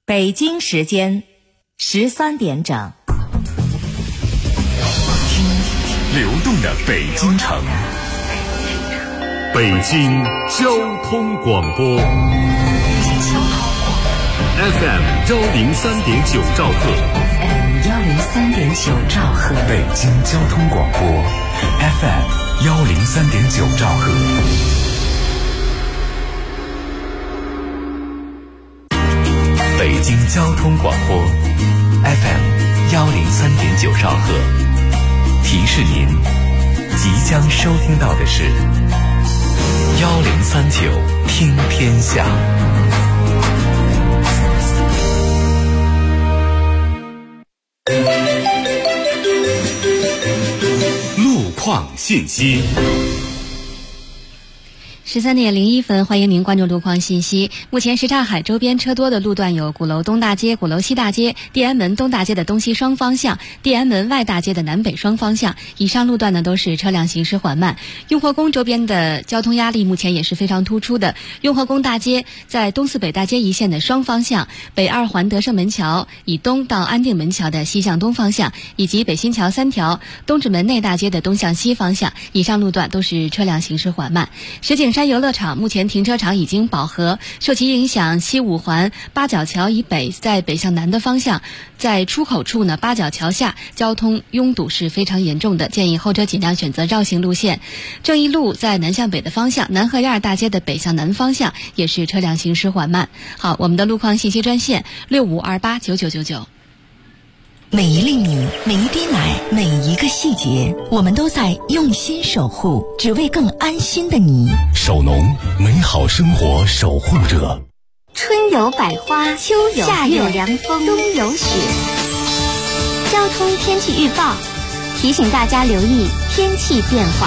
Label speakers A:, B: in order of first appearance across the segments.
A: 北京时间13点整。
B: 听流动的北京城，北京交通广播 FM 103.9兆赫，
C: 103.9兆赫，
B: 北京交通广播 FM 103.9兆赫。北京交通广播 FM 103.9兆赫，提示您即将收听到的是1039听天下。路况信息。
D: 13点01分，欢迎您关注路况信息。目前什刹海周边车多的路段有鼓楼东大街、鼓楼西大街、地安门东大街的东西双方向、地安门外大街的南北双方向。以上路段呢都是车辆行驶缓慢。雍和宫周边的交通压力目前也是非常突出的。雍和宫大街在东四北大街一线的双方向，北二环德胜门桥以东到安定门桥的西向东方向，以及北新桥3条东直门内大街的东向西方向。以上路段都是车辆行驶缓慢。石景山游乐场目前停车场已经饱和，受其影响，西五环八角桥以北在北向南的方向，在出口处呢，八角桥下交通拥堵是非常严重的，建议后者尽量选择绕行路线。正义路在南向北的方向，南河沿大街的北向南方向也是车辆行驶缓慢。好，我们的路况信息专线65289999。
C: 每一粒米，每一滴奶，每一个细节，我们都在用心守护，只为更安心的你。
B: 守农，美好生活守护者。
E: 春有百花，秋有夏有凉风，冬有雪。交通天气预报提醒大家留意天气变化。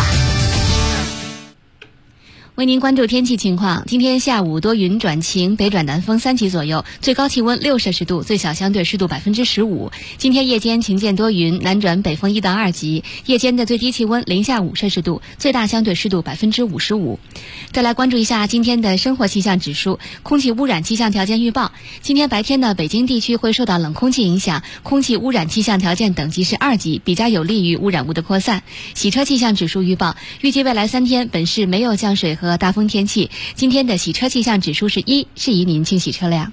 D: 为您关注天气情况，今天下午多云转晴，北转南风3级左右，最高气温6摄氏度，最小相对湿度15%。今天夜间晴间多云，南转北风1到2级，夜间的最低气温零下5摄氏度，最大相对湿度55%。再来关注一下今天的生活气象指数，空气污染气象条件预报。今天白天呢，北京地区会受到冷空气影响，空气污染气象条件等级是2级，比较有利于污染物的扩散。洗车气象指数预报，预计未来3天本市没有降水和大风天气，今天的洗车气象指数是1，适宜您清洗车辆。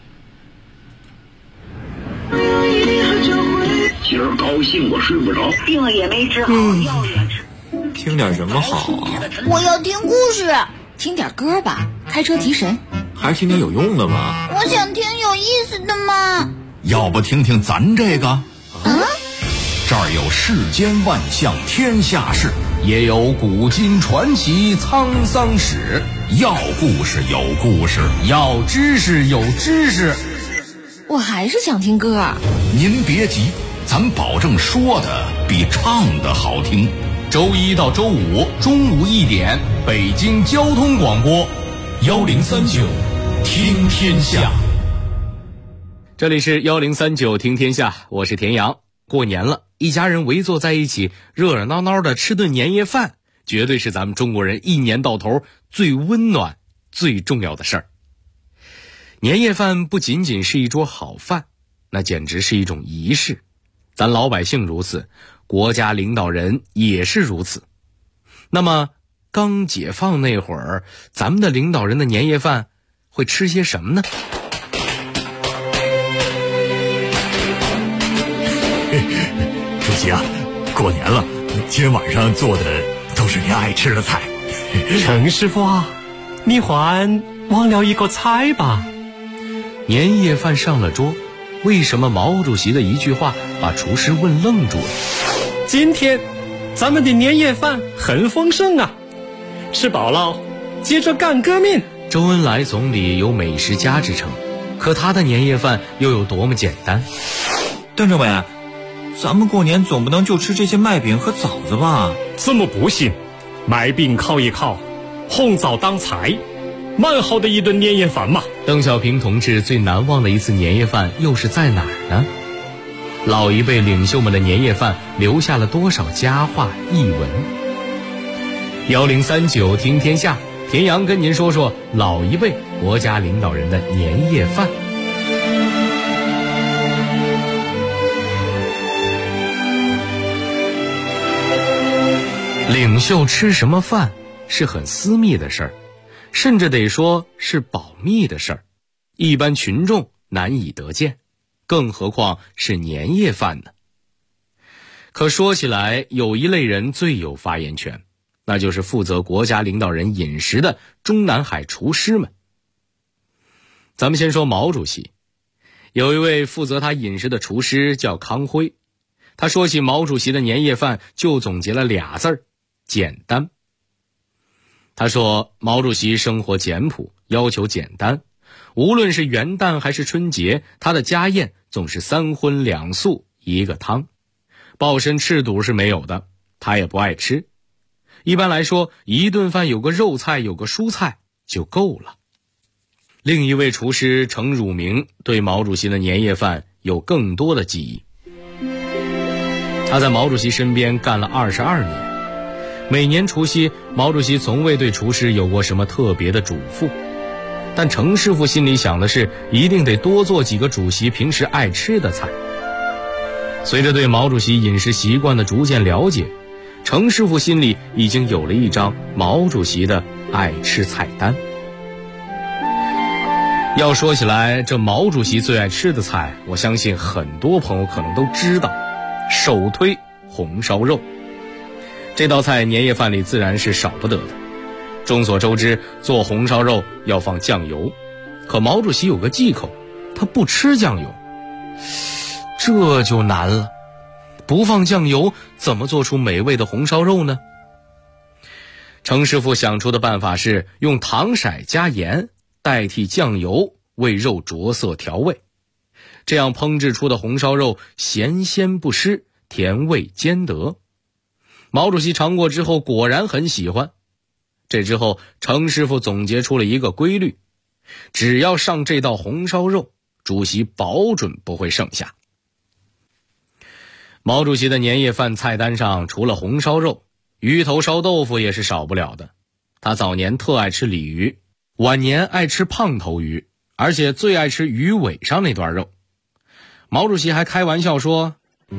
F: 今儿高兴我睡不着，
G: 病了也没治好，药也吃。
H: 听点什么好啊？
I: 我要听故事。
J: 听点歌吧，开车提神。
H: 还是听点有用的吧。
I: 我想听有意思的嘛。
B: 要不听听咱这个？这儿有世间万象天下事，也有古今传奇沧桑史。要故事有故事，要知识有知识。
J: 我还是想听歌。
B: 您别急，咱保证说的比唱的好听。周一到周五中午1点，北京交通广播1039听天下。
K: 这里是1039听天下，我是田阳。过年了，一家人围坐在一起，热热闹闹的吃顿年夜饭，绝对是咱们中国人一年到头最温暖最重要的事儿。年夜饭不仅仅是一桌好饭，那简直是一种仪式。咱老百姓如此，国家领导人也是如此。那么刚解放那会儿，咱们的领导人的年夜饭会吃些什么呢？
B: 主席啊，过年了，今天晚上做的都是您爱吃的菜。
L: 陈师傅啊，你还忘了一个菜吧？
K: 年夜饭上了桌，为什么毛主席的一句话把厨师问愣住了？
L: 今天咱们的年夜饭很丰盛啊，吃饱了接着干革命。
K: 周恩来总理有美食家之称，可他的年夜饭又有多么简单？
H: 邓政委，咱们过年总不能就吃这些麦饼和枣子吧？
L: 怎么不行？麦饼烤一烤，红枣当菜，蛮好的一顿年夜饭嘛。
K: 邓小平同志最难忘的一次年夜饭又是在哪儿呢？老一辈领袖们的年夜饭留下了多少佳话逸闻？1039听天下，田阳跟您说说老一辈国家领导人的年夜饭。 领袖吃什么饭是很私密的事儿，甚至得说是保密的事儿，一般群众难以得见，更何况是年夜饭呢？可说起来，有一类人最有发言权，那就是负责国家领导人饮食的中南海厨师们。咱们先说毛主席，有一位负责他饮食的厨师叫康辉，他说起毛主席的年夜饭就总结了俩字儿：简单。他说毛主席生活简朴，要求简单，无论是元旦还是春节，他的家宴总是3荤2素1个汤，鲍参赤肚是没有的，他也不爱吃。一般来说，一顿饭有个肉菜有个蔬菜就够了。另一位厨师程汝明对毛主席的年夜饭有更多的记忆。他在毛主席身边干了22年，每年除夕，毛主席从未对厨师有过什么特别的嘱咐，但程师傅心里想的是，一定得多做几个主席平时爱吃的菜。随着对毛主席饮食习惯的逐渐了解，程师傅心里已经有了一张毛主席的爱吃菜单。要说起来，这毛主席最爱吃的菜，我相信很多朋友可能都知道，首推红烧肉。这道菜年夜饭里自然是少不得的。众所周知，做红烧肉要放酱油，可毛主席有个忌口，他不吃酱油，这就难了。不放酱油，怎么做出美味的红烧肉呢？程师傅想出的办法是用糖色加盐代替酱油为肉着色调味，这样烹制出的红烧肉咸鲜不失，甜味兼得。毛主席尝过之后果然很喜欢。这之后，程师傅总结出了一个规律，只要上这道红烧肉，主席保准不会剩下。毛主席的年夜饭菜单上除了红烧肉，鱼头烧豆腐也是少不了的。他早年特爱吃鲤鱼，晚年爱吃胖头鱼，而且最爱吃鱼尾上那段肉。毛主席还开玩笑说，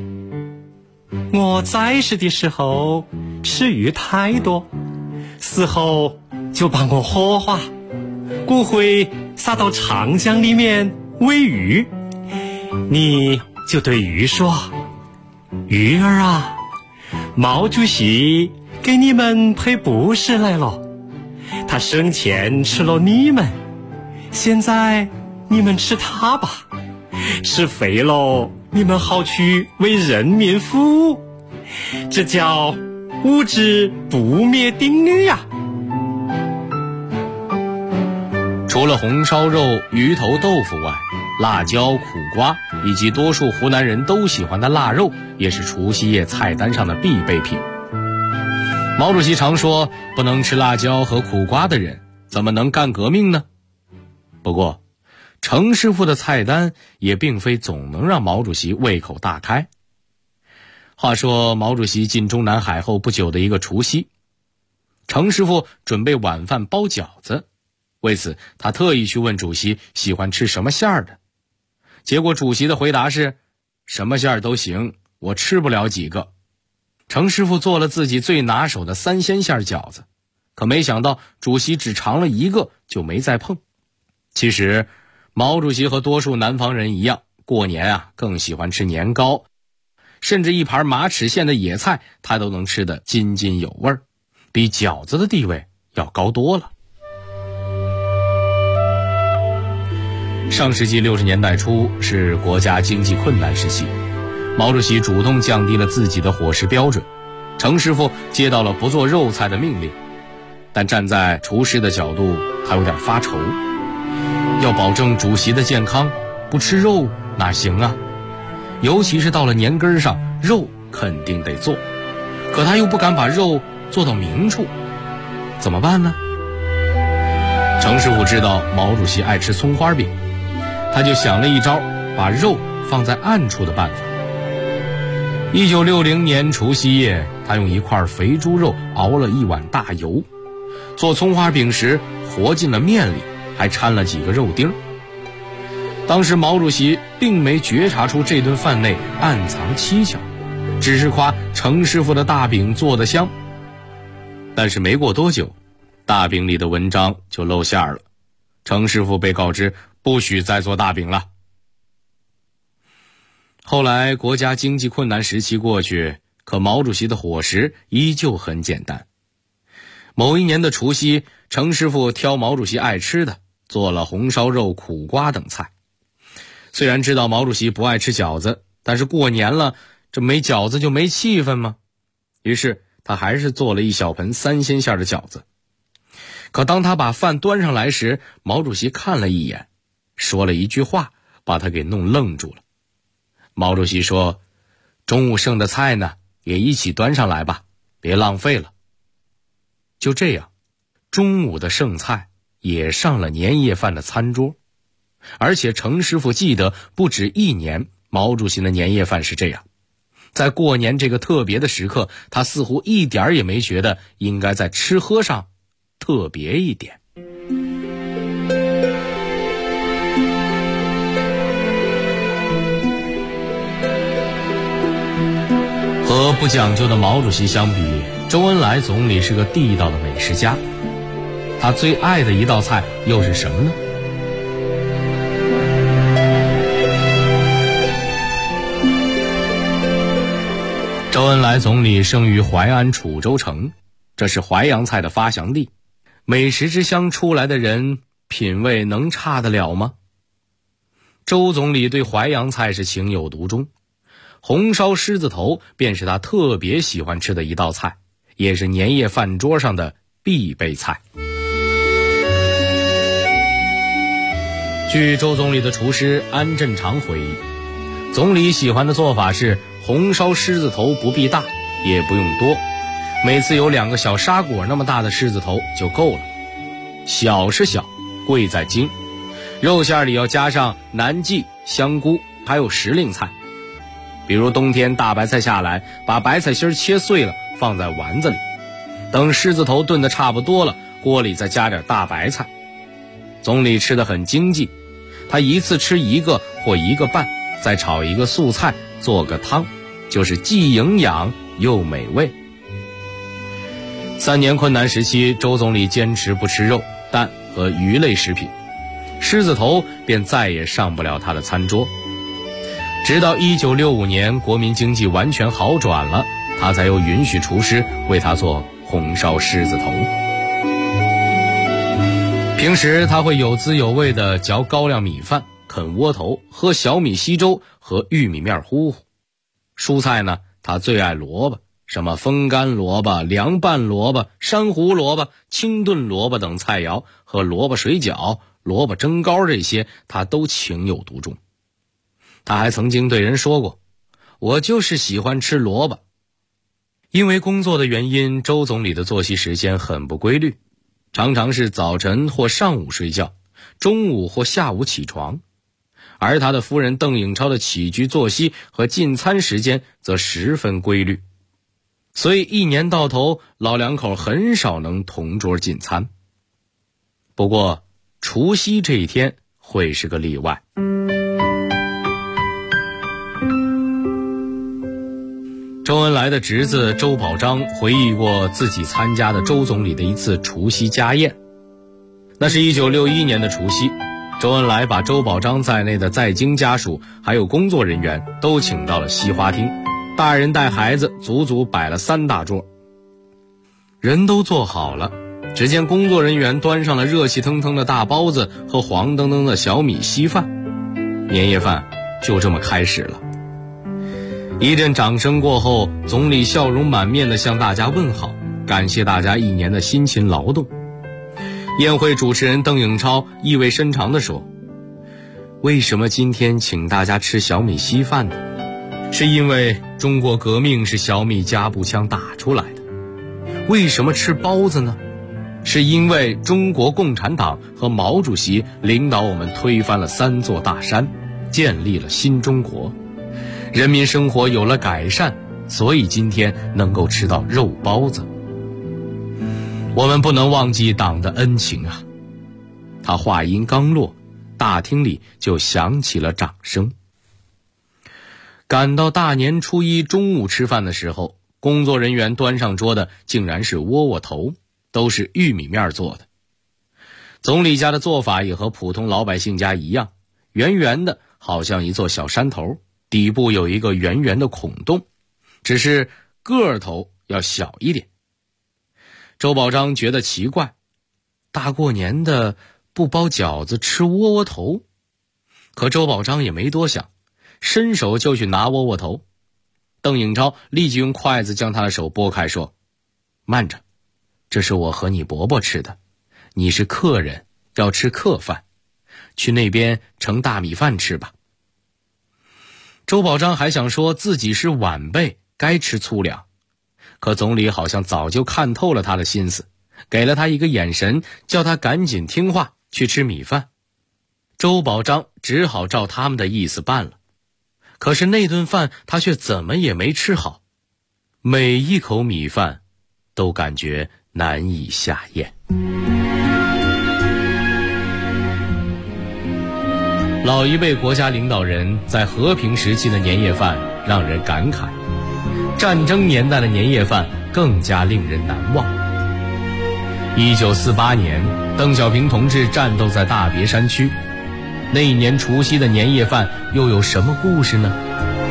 L: 我在世的时候吃鱼太多，死后就把我火化，骨灰撒到长江里面喂鱼，你就对鱼说，鱼儿啊，毛主席给你们赔不是来了，他生前吃了你们，现在你们吃他吧，吃肥了你们好去为人民服务，这叫物质不灭定律呀。
K: 除了红烧肉、鱼头豆腐外，辣椒、苦瓜以及多数湖南人都喜欢的腊肉也是除夕夜菜单上的必备品。毛主席常说，不能吃辣椒和苦瓜的人怎么能干革命呢？不过程师傅的菜单也并非总能让毛主席胃口大开。话说毛主席进中南海后不久的一个除夕，程师傅准备晚饭包饺子，为此他特意去问主席喜欢吃什么馅儿的。结果主席的回答是，什么馅儿都行，我吃不了几个。程师傅做了自己最拿手的3鲜馅饺子，可没想到主席只尝了一个就没再碰。其实毛主席和多数南方人一样，过年更喜欢吃年糕，甚至一盘马齿苋的野菜他都能吃得津津有味，比饺子的地位要高多了。上世纪60年代初是国家经济困难时期，毛主席主动降低了自己的伙食标准，程师傅接到了不做肉菜的命令，但站在厨师的角度，他有点发愁，要保证主席的健康，不吃肉哪行啊？尤其是到了年根上，肉肯定得做，可他又不敢把肉做到明处，怎么办呢？程师傅知道毛主席爱吃葱花饼，他就想了一招把肉放在暗处的办法。1960年除夕夜，他用一块肥猪肉熬了1碗大油，做葱花饼时和进了面里，还掺了几个肉丁。当时毛主席并没觉察出这顿饭内暗藏蹊跷，只是夸程师傅的大饼做得香。 但是没过多久，大饼里的文章就露馅了，程师傅被告知不许再做大饼了。后来国家经济困难时期过去，可毛主席的伙食依旧很简单。某一年的除夕，程师傅挑毛主席爱吃的，做了红烧肉、苦瓜等菜。虽然知道毛主席不爱吃饺子，但是过年了，这没饺子就没气氛吗？于是他还是做了一小盆3鲜馅的饺子。可当他把饭端上来时，毛主席看了一眼，说了一句话，把他给弄愣住了。毛主席说：“中午剩的菜呢，也一起端上来吧，别浪费了。”就这样，中午的剩菜也上了年夜饭的餐桌。而且程师傅记得不止一年，毛主席的年夜饭是这样。在过年这个特别的时刻，他似乎一点也没觉得应该在吃喝上特别一点。和不讲究的毛主席相比，周恩来总理是个地道的美食家。他最爱的一道菜又是什么呢？周恩来总理生于淮安楚州城，这是淮扬菜的发祥地。美食之乡出来的人，品味能差得了吗？周总理对淮扬菜是情有独钟，红烧狮子头便是他特别喜欢吃的一道菜，也是年夜饭桌上的必备菜。据周总理的厨师安振长回忆，总理喜欢的做法是红烧狮子头不必大，也不用多，每次有2个小沙果那么大的狮子头就够了。小是小，贵在精，肉馅里要加上南蓟、香菇，还有时令菜。比如冬天大白菜下来，把白菜心切碎了放在丸子里，等狮子头炖得差不多了，锅里再加点大白菜。总理吃得很经济，他一次吃1个或1个半，再炒1个素菜，做个汤，就是既营养又美味。3年困难时期，周总理坚持不吃肉、蛋和鱼类食品，狮子头便再也上不了他的餐桌。直到1965年国民经济完全好转了，他才又允许厨师为他做红烧狮子头。平时他会有滋有味地嚼高粱米饭，啃窝头，喝小米稀粥和玉米面糊糊。蔬菜呢，他最爱萝卜，什么风干萝卜、凉拌萝卜、山胡萝卜、清炖萝卜等菜肴和萝卜水饺、萝卜蒸糕这些，他都情有独钟。他还曾经对人说过：“我就是喜欢吃萝卜。”因为工作的原因，周总理的作息时间很不规律，常常是早晨或上午睡觉，中午或下午起床。而他的夫人邓颖超的起居作息和进餐时间则十分规律，所以一年到头老两口很少能同桌进餐。不过除夕这一天会是个例外。周恩来的侄子周宝章回忆过自己参加的周总理的一次除夕家宴。那是1961年的除夕，周恩来把周宝章在内的在京家属还有工作人员都请到了西花厅，大人带孩子足足摆了3大桌。人都坐好了，只见工作人员端上了热气腾腾的大包子和黄澄澄的小米稀饭，年夜饭就这么开始了。一阵掌声过后，总理笑容满面地向大家问好，感谢大家1年的辛勤劳动。宴会主持人邓颖超意味深长地说：“为什么今天请大家吃小米稀饭呢？是因为中国革命是小米加步枪打出来的。为什么吃包子呢？是因为中国共产党和毛主席领导我们推翻了3座大山，建立了新中国，人民生活有了改善，所以今天能够吃到肉包子。我们不能忘记党的恩情啊！”他话音刚落，大厅里就响起了掌声。赶到大年初一中午吃饭的时候， 工作人员端上桌的竟然是窝窝头，都是玉米面做的。总理家的做法也和普通老百姓家一样，圆圆的，好像一座小山头，底部有一个圆圆的孔洞，只是个头要小一点。周宝章觉得奇怪，大过年的不包饺子吃窝窝头。可周宝章也没多想，伸手就去拿窝窝头。邓颖超立即用筷子将他的手拨开，说：慢着，这是我和你伯伯吃的，你是客人，要吃客饭，去那边盛大米饭吃吧。周宝章还想说自己是晚辈，该吃粗粮，可总理好像早就看透了他的心思，给了他一个眼神，叫他赶紧听话去吃米饭。周宝章只好照他们的意思办了。可是那顿饭他却怎么也没吃好，每一口米饭都感觉难以下咽。老一辈国家领导人在和平时期的年夜饭让人感慨，战争年代的年夜饭更加令人难忘。1948年，邓小平同志战斗在大别山区，那一年除夕的年夜饭又有什么故事呢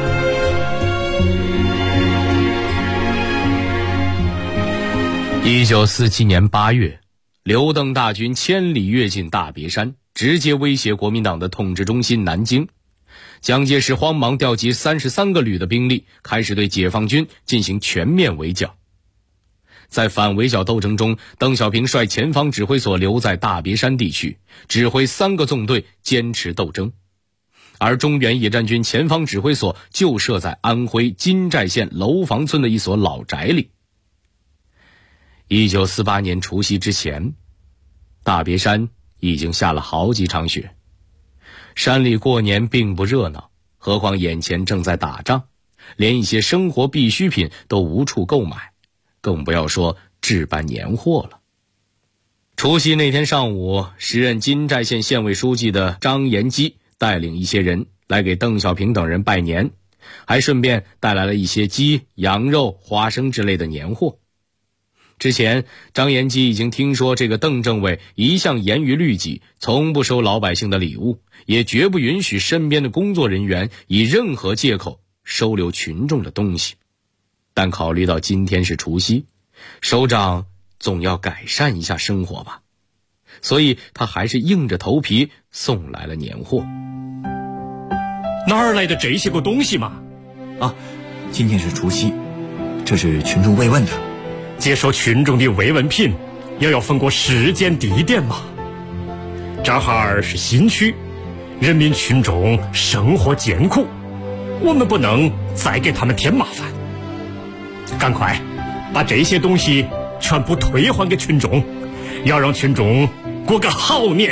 K: ？1947年8月，刘邓大军千里跃进大别山，直接威胁国民党的统治中心南京。蒋介石慌忙调集33个旅的兵力，开始对解放军进行全面围剿。在反围剿斗争中，邓小平率前方指挥所留在大别山地区，指挥3个纵队坚持斗争，而中原野战军前方指挥所就设在安徽金寨县楼房村的一所老宅里。1948年除夕之前，大别山已经下了好几场雪，山里过年并不热闹，何况眼前正在打仗，连一些生活必需品都无处购买，更不要说置办年货了。除夕那天上午，时任金寨县县委书记的张延基带领一些人来给邓小平等人拜年，还顺便带来了一些鸡、羊肉、花生之类的年货。之前张延基已经听说这个邓政委一向严于律己，从不收老百姓的礼物，也绝不允许身边的工作人员以任何借口收留群众的东西。但考虑到今天是除夕，首长总要改善一下生活吧，所以他还是硬着头皮送来了年货。
L: 哪儿来的这些个东西嘛？
M: 今天是除夕，这是群众慰问的。
L: 接受群众的慰问品，也要分过时间地点嘛。这儿是新区，人民群众生活艰苦，我们不能再给他们添麻烦。赶快把这些东西全部退还给群众，要让群众过个好年。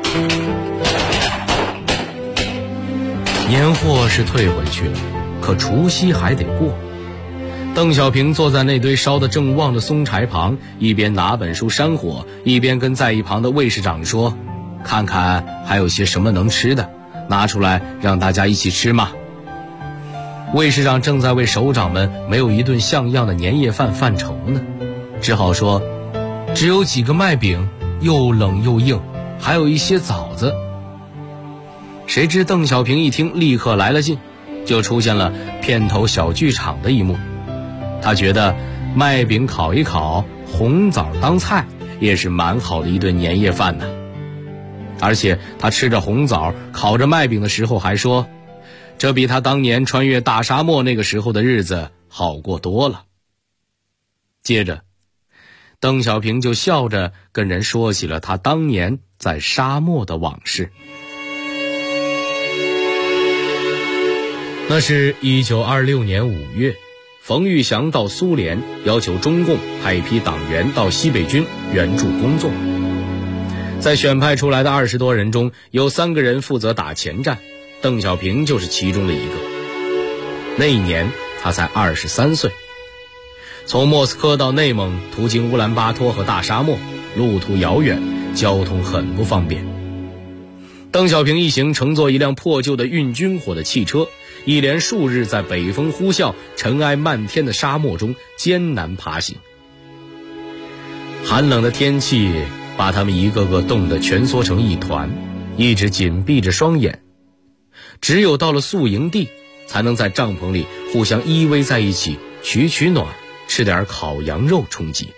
K: 年货是退回去了，可除夕还得过。邓小平坐在那堆烧得正旺的松柴旁，一边拿本书扇火，一边跟在一旁的卫士长说：看看还有些什么能吃的，拿出来让大家一起吃嘛。卫士长正在为首长们没有一顿像样的年夜饭犯愁呢，只好说：只有几个麦饼，又冷又硬，还有一些枣子。谁知邓小平一听，立刻来了劲，就出现了片头小剧场的一幕。他觉得麦饼烤一烤，红枣当菜，也是蛮好的一顿年夜饭呢。而且他吃着红枣，烤着麦饼的时候还说，这比他当年穿越大沙漠那个时候的日子好过多了。接着邓小平就笑着跟人说起了他当年在沙漠的往事。那是1926年5月，冯玉祥到苏联要求中共派一批党员到西北军援助工作。在选派出来的20多人中，有3个人负责打前站，邓小平就是其中的一个。那一年他才23岁。从莫斯科到内蒙，途经乌兰巴托和大沙漠，路途遥远，交通很不方便。邓小平一行乘坐一辆破旧的运军火的汽车， 一连数日在北风呼啸、尘埃漫天的沙漠中艰难爬行。寒冷的天气把他们一个个冻得蜷缩成一团，一直紧闭着双眼。只有到了宿营地，才能在帐篷里互相依偎在一起，取暖，吃点烤羊肉充饥。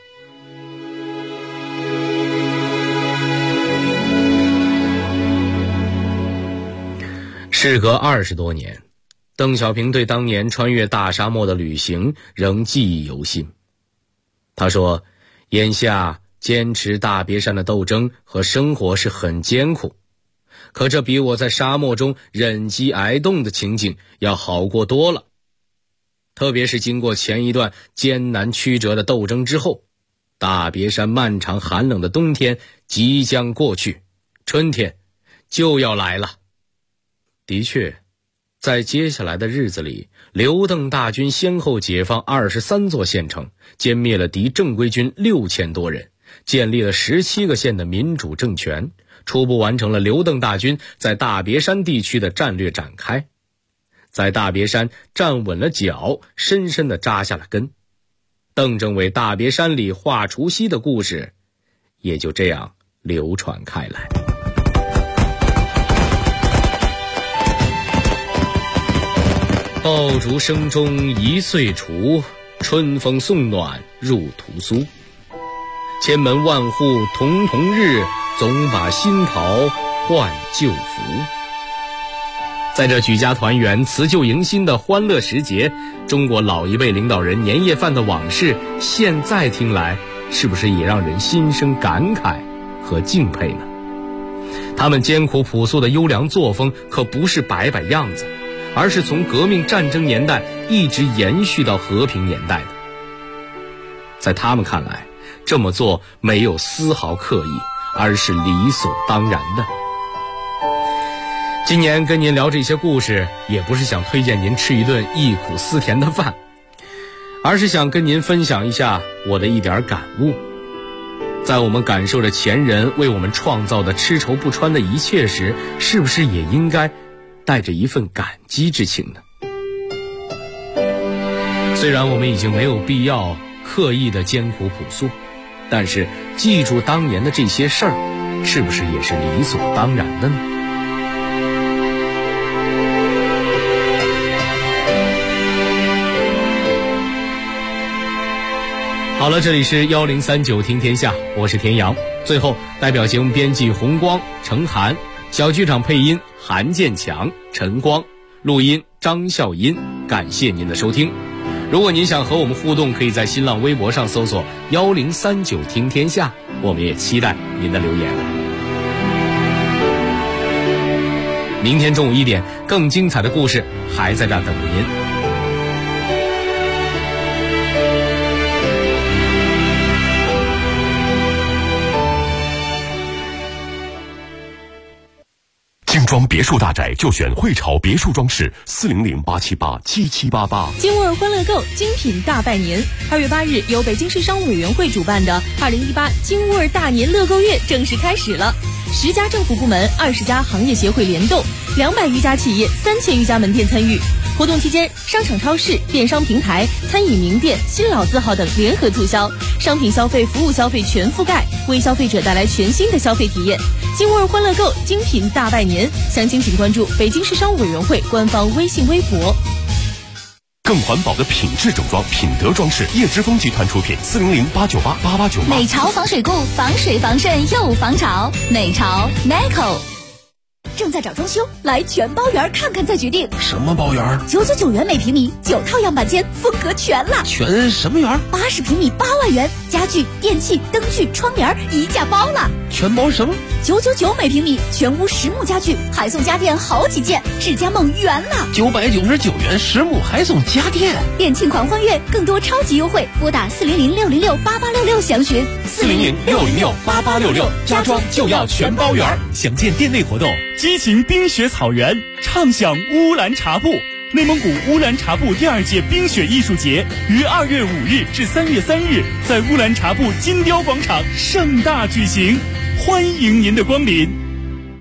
K: 事隔20多年，邓小平对当年穿越大沙漠的旅行仍记忆犹新。他说，眼下坚持大别山的斗争和生活是很艰苦，可这比我在沙漠中忍饥挨冻的情景要好过多了。特别是经过前一段艰难曲折的斗争之后，大别山漫长寒冷的冬天即将过去，春天就要来了。的确，在接下来的日子里，刘邓大军先后解放23座县城，歼灭了敌正规军6000多人，建立了17个县的民主政权，初步完成了刘邓大军在大别山地区的战略展开，在大别山站稳了脚，深深地扎下了根。邓政委大别山里画除夕的故事也就这样流传开来。爆竹声中一岁除，春风送暖入屠苏。千门万户曈曈日，总把新桃换旧符。在这举家团圆、辞旧迎新的欢乐时节，中国老一辈领导人年夜饭的往事，现在听来是不是也让人心生感慨和敬佩呢？他们艰苦朴素的优良作风可不是摆摆样子，而是从革命战争年代一直延续到和平年代的。在他们看来，这么做没有丝毫刻意，而是理所当然的。今年跟您聊这些故事，也不是想推荐您吃一顿忆苦思甜的饭，而是想跟您分享一下我的一点感悟。在我们感受着前人为我们创造的吃愁不穿的一切时，是不是也应该带着一份感激之情呢？虽然我们已经没有必要刻意的艰苦朴素，但是记住当年的这些事儿，是不是也是理所当然的呢？好了，这里是1039听天下，我是田阳。最后，代表节目编辑红光、程涵，小剧场配音韩建强、陈光，录音张笑音，感谢您的收听。如果您想和我们互动，可以在新浪微博上搜索1039听天下，我们也期待您的留言。明天中午1点，更精彩的故事还在这儿等着您。
N: 精装别墅大宅就选汇潮别墅装饰，400-878-7788。
O: 金沃尔欢乐购精品大拜年，2月8日由北京市商务委员会主办的2018金沃尔大年乐购月正式开始了。10家政府部门、20家行业协会联动，200余家企业、3000余家门店参与。活动期间，商场、超市、电商平台、餐饮名店、新老字号等联合促销，商品消费、服务消费全覆盖，为消费者带来全新的消费体验。金沃尔欢乐购精品大拜年，详情请关注北京市商务委员会官方微信微博。
N: 更环保的品质整装，品德装饰，叶之峰集团出品，400-898-8898。
E: 美潮防水固，防水防渗又防潮，美潮 NICO。正在找装修，来全包园看看再决定。
B: 什么包园
E: ？999元每平米，9套样板间，风格全了。
B: 全什么园
E: ？80平米8万元，家具、电器、灯具、窗帘一价包了。
B: 全包什么
E: ？999每平米，全屋实木家具，还送家电好几件，智家梦圆了。
B: 999元实木还送家电，
E: 店庆狂欢月，更多超级优惠，拨打400-606-8866详询。
N: 400-606-8866，
L: 家装就要全包园。详见店内活动。激情冰雪草原，畅享乌兰察布。内蒙古乌兰察布第2届冰雪艺术节于2月5日至3月3日在乌兰察布金雕广场盛大举行，欢迎您的光临。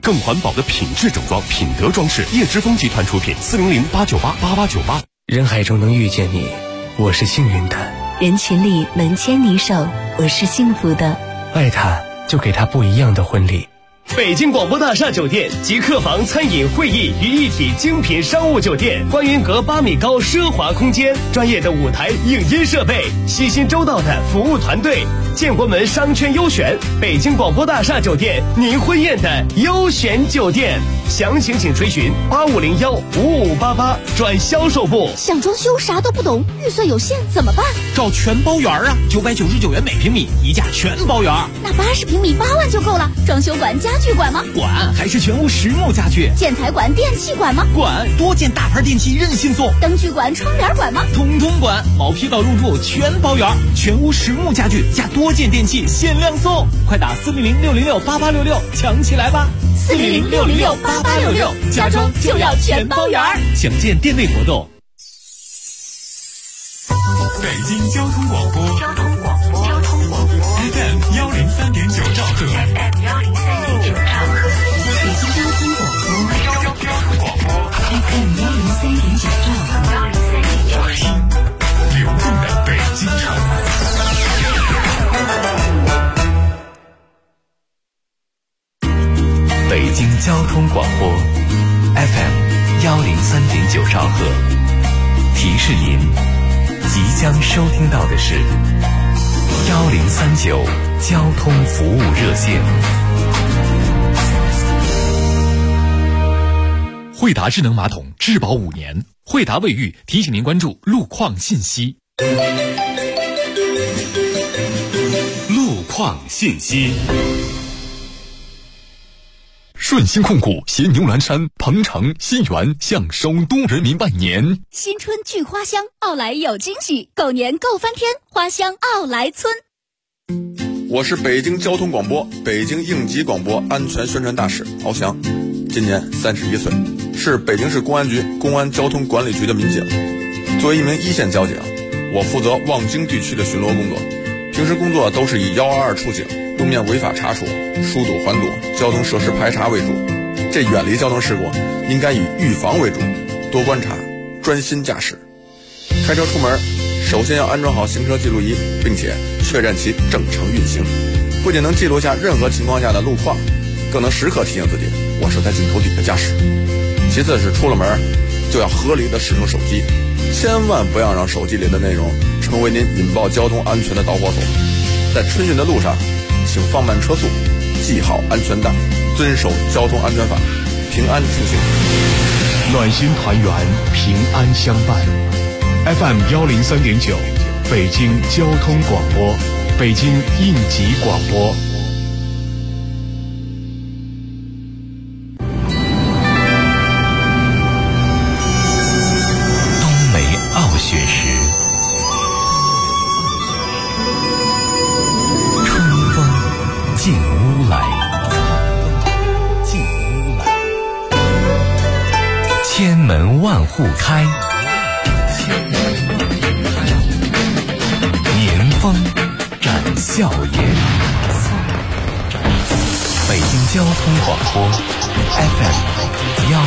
N: 更环保的品质整装，品德装饰，叶之峰集团出品，400-898-8898。
L: 人海中能遇见你，我是幸运的；
C: 人群里能牵你手，我是幸福的。
L: 爱他，就给他不一样的婚礼。
P: 北京广播大厦酒店集客房、餐饮、会议于一体精品商务酒店，观云阁8米高奢华空间，专业的舞台影音设备，悉心周到的服务团队，建国门商圈优选，北京广播大厦酒店，您婚宴的优选酒店。详情请垂询8501-5588转销售部。
I: 想装修啥都不懂，预算有限怎么办？
Q: 找全包园啊，999元每平米，一价全包园。
I: 那80平米8万就够了。装修馆、家具馆吗？
Q: 管，还是全屋实木家具。
I: 建材馆、电器馆吗？
Q: 管，多件大牌电器任性送。
I: 灯具馆、窗帘馆吗？
Q: 统统管，毛坯到入住全包圆，全屋实木家具加多件电器限量送，快打400-606-8866抢起来吧！400-606-8866，家装就要全包圆。详见店内活动。
R: 北京交通广播FM 103.9兆赫，
C: 北京交通广播 FM 103.9兆赫，
R: 流动的北京城。
S: 北京交通广播 FM 103.9兆赫，提示您即将收听到的是1039交通服务热线。
R: 惠达智能马桶质保5年，惠达卫浴提醒您关注路况信息。
N: 路况信息。
R: 顺鑫控股携牛栏山、鹏城、新源向首都人民拜年。
I: 新春聚花香，奥莱有惊喜，狗年够翻天，花香奥莱村。
T: 我是北京交通广播、北京应急广播安全宣传大使敖翔，今年31岁，是北京市公安局公安交通管理局的民警。作为一名一线交警，我负责望京地区的巡逻工作，平时工作都是以122出警、路面违法查处、疏堵环堵、交通设施排查为主。这远离交通事故应该以预防为主，多观察，专心驾驶。开车出门首先要安装好行车记录仪，并且确认其正常运行，不仅能记录下任何情况下的路况，更能时刻提醒自己我是在镜头底的驾驶。其次是出了门就要合理的使用手机，千万不要让手机里的内容成为您引爆交通安全的导火索。在春运的路上，请放慢车速，系好安全带，遵守交通安全法，平安出行。
U: 暖心团圆，平安相伴。FM 103.9，北京交通广播，北京应急广播。
S: 冬梅傲雪时，春风进屋来，千门万户开，年风展笑颜。北京交通广播 FM